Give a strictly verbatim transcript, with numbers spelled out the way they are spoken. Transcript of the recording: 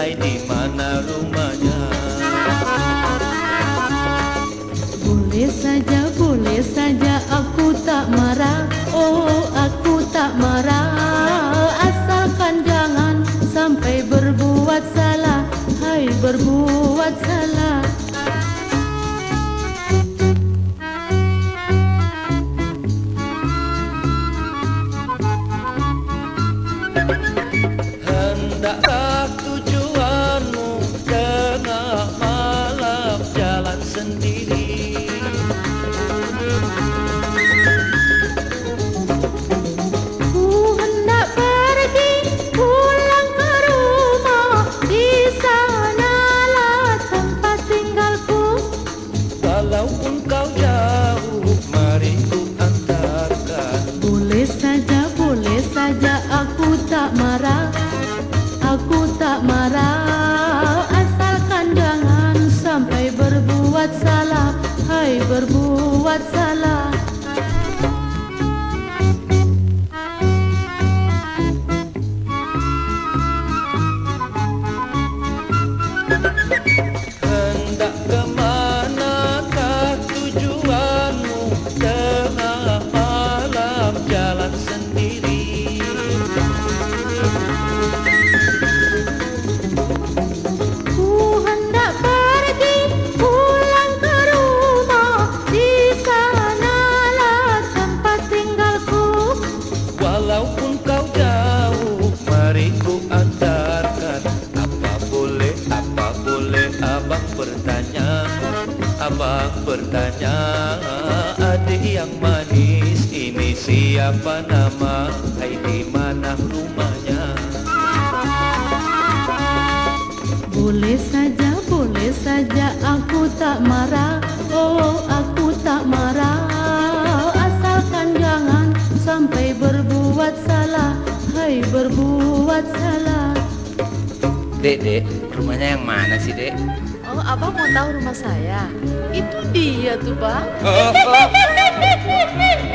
hai di mana rumahnya. Boleh saja, boleh saja, aku tak marah. Oh, aku tak marah. Asalkan jangan sampai berbuat salah. Hai, berbuat salah. Hendakkah tujuanmu tengah malam jalan sendiri? Ku hendak pergi pulang ke rumah, di sanalah tempat tinggalku. Walaupun kau jauh, mari ku antarkan. Boleh saja, boleh saja, aku tak marah. Aku tak marah, asalkan jangan sampai berbuat salah. Hai, berbuat salah. Hendak kemanakah tujuanmu tengah malam jalan sendiri? Ku hendak pergi pulang ke rumah, di sanalah tempat tinggalku. Walaupun kau jauh, mari ku antarkan. Apa boleh, apa boleh abang bertanya? Abang bertanya, adik yang manis ini siapa nama? Hai di mana rumahnya? Boleh saja, boleh saja, aku tak marah. Oh, aku tak marah. Asalkan jangan sampai berbuat salah. Hai, berbuat salah. Dek, dek, rumahnya yang mana sih, dek? Oh, abang mau tahu rumah saya? Itu dia tuh, bang. Oh, oh.